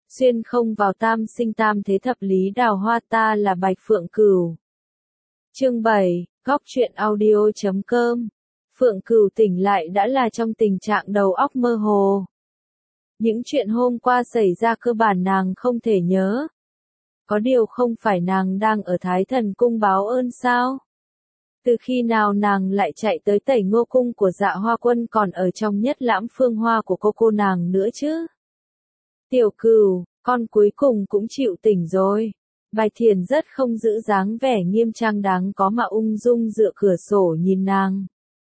Xuyên không vào tam sinh tam thế thập lý đào hoa, ta là Bạch Phượng Cửu. Chương 7, Góc truyện audio.com. Phượng Cửu tỉnh lại đã là trong tình trạng đầu óc mơ hồ. Những chuyện hôm qua xảy ra cơ bản nàng không thể nhớ. Có điều không phải nàng đang ở Thái Thần Cung báo ơn sao? Từ khi nào nàng lại chạy tới Tẩy Ngô Cung của Dạ Hoa Quân còn ở trong Nhất Lãm Phương Hoa của cô nàng nữa chứ? Tiểu Cửu, con cuối cùng cũng chịu tỉnh rồi. Bạch Thiền rất không giữ dáng vẻ nghiêm trang đáng có mà ung dung dựa cửa sổ nhìn nàng.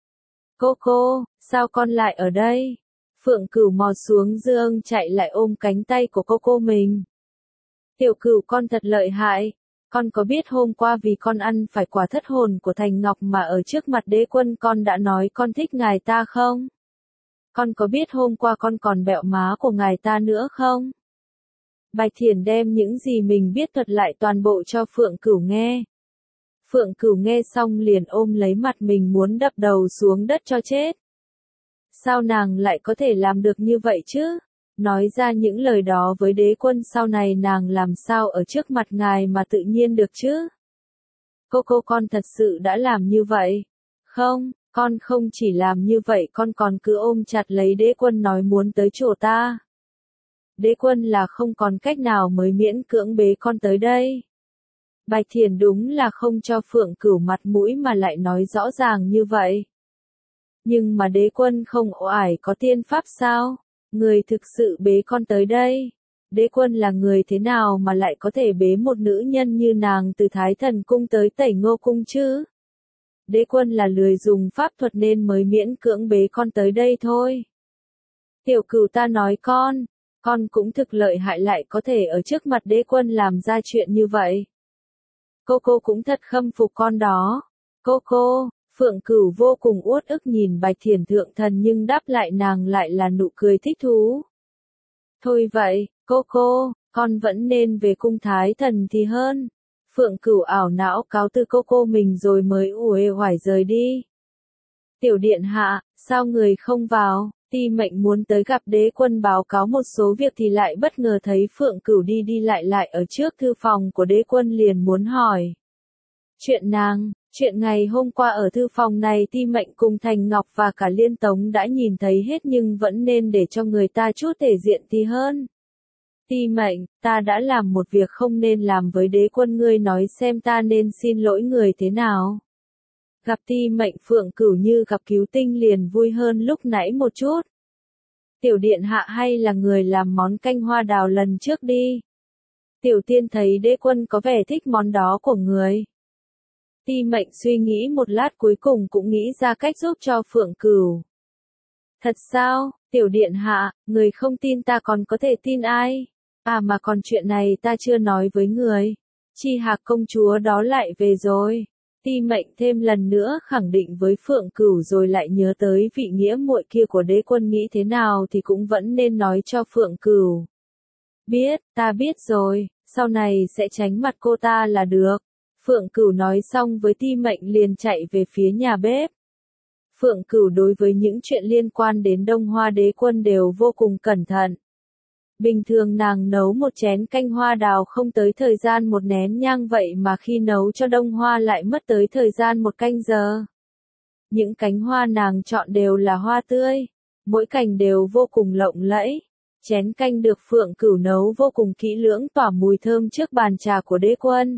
Cô, sao con lại ở đây? Phượng Cửu mò xuống giường chạy lại ôm cánh tay của cô mình. Tiểu Cửu, con thật lợi hại. Con có biết hôm qua vì con ăn phải quả thất hồn của Thành Ngọc mà ở trước mặt đế quân con đã nói con thích ngài ta không? Con có biết hôm qua con còn bẹo má của ngài ta nữa không? Bạch Thiền đem những gì mình biết thuật lại toàn bộ cho Phượng Cửu nghe. Phượng Cửu nghe xong liền ôm lấy mặt mình muốn đập đầu xuống đất cho chết. Sao nàng lại có thể làm được như vậy chứ? Nói ra những lời đó với đế quân sau này nàng làm sao ở trước mặt ngài mà tự nhiên được chứ? Con thật sự đã làm như vậy? Không, con không chỉ làm như vậy, con còn cứ ôm chặt lấy đế quân nói muốn tới chỗ ta. Đế quân là không còn cách nào mới miễn cưỡng bế con tới đây. Bạch Thiền đúng là không cho Phượng Cửu mặt mũi mà lại nói rõ ràng như vậy. Nhưng mà đế quân không ải có tiên pháp sao? Người thực sự bế con tới đây. Đế quân là người thế nào mà lại có thể bế một nữ nhân như nàng từ Thái Thần Cung tới Tẩy Ngô Cung chứ? Đế quân là lười dùng pháp thuật nên mới miễn cưỡng bế con tới đây thôi. Tiểu Cửu, ta nói con cũng thực lợi hại lại có thể ở trước mặt đế quân làm ra chuyện như vậy. Cô cũng thật khâm phục con đó. Cô, Phượng Cửu vô cùng uất ức nhìn Bạch Thiền thượng thần nhưng đáp lại nàng lại là nụ cười thích thú. Thôi vậy, con vẫn nên về cung Thái Thần thì hơn. Phượng Cửu ảo não cáo từ cô mình rồi mới uể oải rời đi. Tiểu điện hạ, sao người không vào? Ti Mệnh muốn tới gặp đế quân báo cáo một số việc thì lại bất ngờ thấy Phượng Cửu đi lại ở trước thư phòng của đế quân liền muốn hỏi. Chuyện ngày hôm qua ở thư phòng này Ti Mệnh cùng Thành Ngọc và cả Liên Tống đã nhìn thấy hết nhưng vẫn nên để cho người ta chút thể diện thì hơn. Ti Mệnh, ta đã làm một việc không nên làm với đế quân, ngươi nói xem ta nên xin lỗi người thế nào. Gặp Ti Mệnh, Phượng Cửu như gặp cứu tinh liền vui hơn lúc nãy một chút. Tiểu điện hạ hay là người làm món canh hoa đào lần trước đi. Tiểu tiên thấy đế quân có vẻ thích món đó của người. Ti Mệnh suy nghĩ một lát cuối cùng cũng nghĩ ra cách giúp cho Phượng Cửu. Thật sao, tiểu điện hạ, người không tin ta còn có thể tin ai? À mà còn chuyện này ta chưa nói với người. Chi Hạc công chúa đó lại về rồi. Ti Mệnh thêm lần nữa khẳng định với Phượng Cửu rồi lại nhớ tới vị nghĩa muội kia của đế quân, nghĩ thế nào thì cũng vẫn nên nói cho Phượng Cửu. Ta biết rồi, sau này sẽ tránh mặt cô ta là được. Phượng Cửu nói xong với Ti Mệnh liền chạy về phía nhà bếp. Phượng Cửu đối với những chuyện liên quan đến Đông Hoa đế quân đều vô cùng cẩn thận. Bình thường nàng nấu một chén canh hoa đào không tới thời gian một nén nhang, vậy mà khi nấu cho Đông Hoa lại mất tới thời gian 1 canh giờ. Những cánh hoa nàng chọn đều là hoa tươi, mỗi cành đều vô cùng lộng lẫy. Chén canh được Phượng Cửu nấu vô cùng kỹ lưỡng tỏa mùi thơm trước bàn trà của đế quân.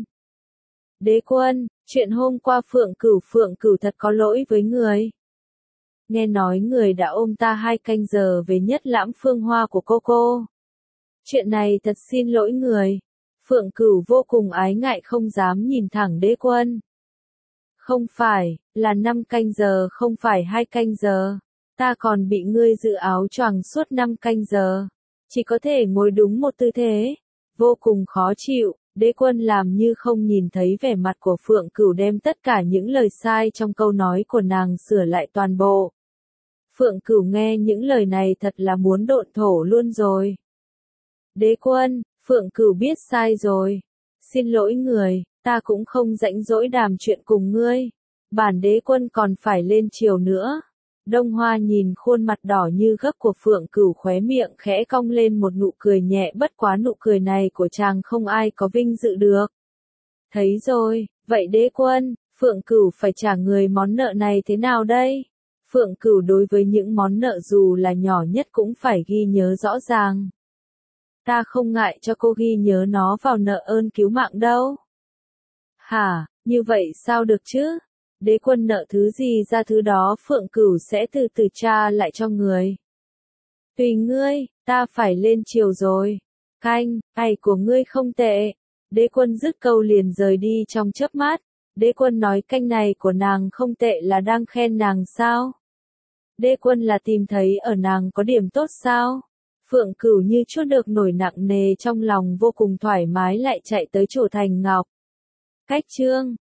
Đế quân, chuyện hôm qua Phượng Cửu thật có lỗi với người. Nghe nói người đã ôm ta 2 canh giờ về Nhất Lãm Phương Hoa của cô. Chuyện này thật xin lỗi người. Phượng Cửu vô cùng ái ngại không dám nhìn thẳng đế quân. Không phải, là 5 canh giờ không phải 2 canh giờ. Ta còn bị ngươi giữ áo choàng suốt 5 canh giờ. Chỉ có thể ngồi đúng một tư thế. Vô cùng khó chịu, đế quân làm như không nhìn thấy vẻ mặt của Phượng Cửu, đem tất cả những lời sai trong câu nói của nàng sửa lại toàn bộ. Phượng Cửu nghe những lời này thật là muốn độn thổ luôn rồi. Đế quân, Phượng Cửu biết sai rồi. Xin lỗi người, ta cũng không rảnh rỗi đàm chuyện cùng ngươi. Bản đế quân còn phải lên triều nữa. Đông Hoa nhìn khuôn mặt đỏ như gấc của Phượng Cửu, khóe miệng khẽ cong lên một nụ cười nhẹ, bất quá nụ cười này của chàng không ai có vinh dự được. Thấy rồi, vậy đế quân, Phượng Cửu phải trả người món nợ này thế nào đây? Phượng Cửu đối với những món nợ dù là nhỏ nhất cũng phải ghi nhớ rõ ràng. Ta không ngại cho cô ghi nhớ nó vào nợ ơn cứu mạng đâu. Hả, như vậy sao được chứ? Đế quân nợ thứ gì ra thứ đó Phượng Cửu sẽ từ từ tra lại cho người. Tùy ngươi, ta phải lên triều rồi. Canh, ảnh của ngươi không tệ. Đế quân dứt câu liền rời đi trong chớp mắt. Đế quân nói canh này của nàng không tệ là đang khen nàng sao? Đế quân là tìm thấy ở nàng có điểm tốt sao? Phượng Cửu như chút được nổi nặng nề trong lòng, vô cùng thoải mái lại chạy tới chỗ Thành Ngọc. Cách chương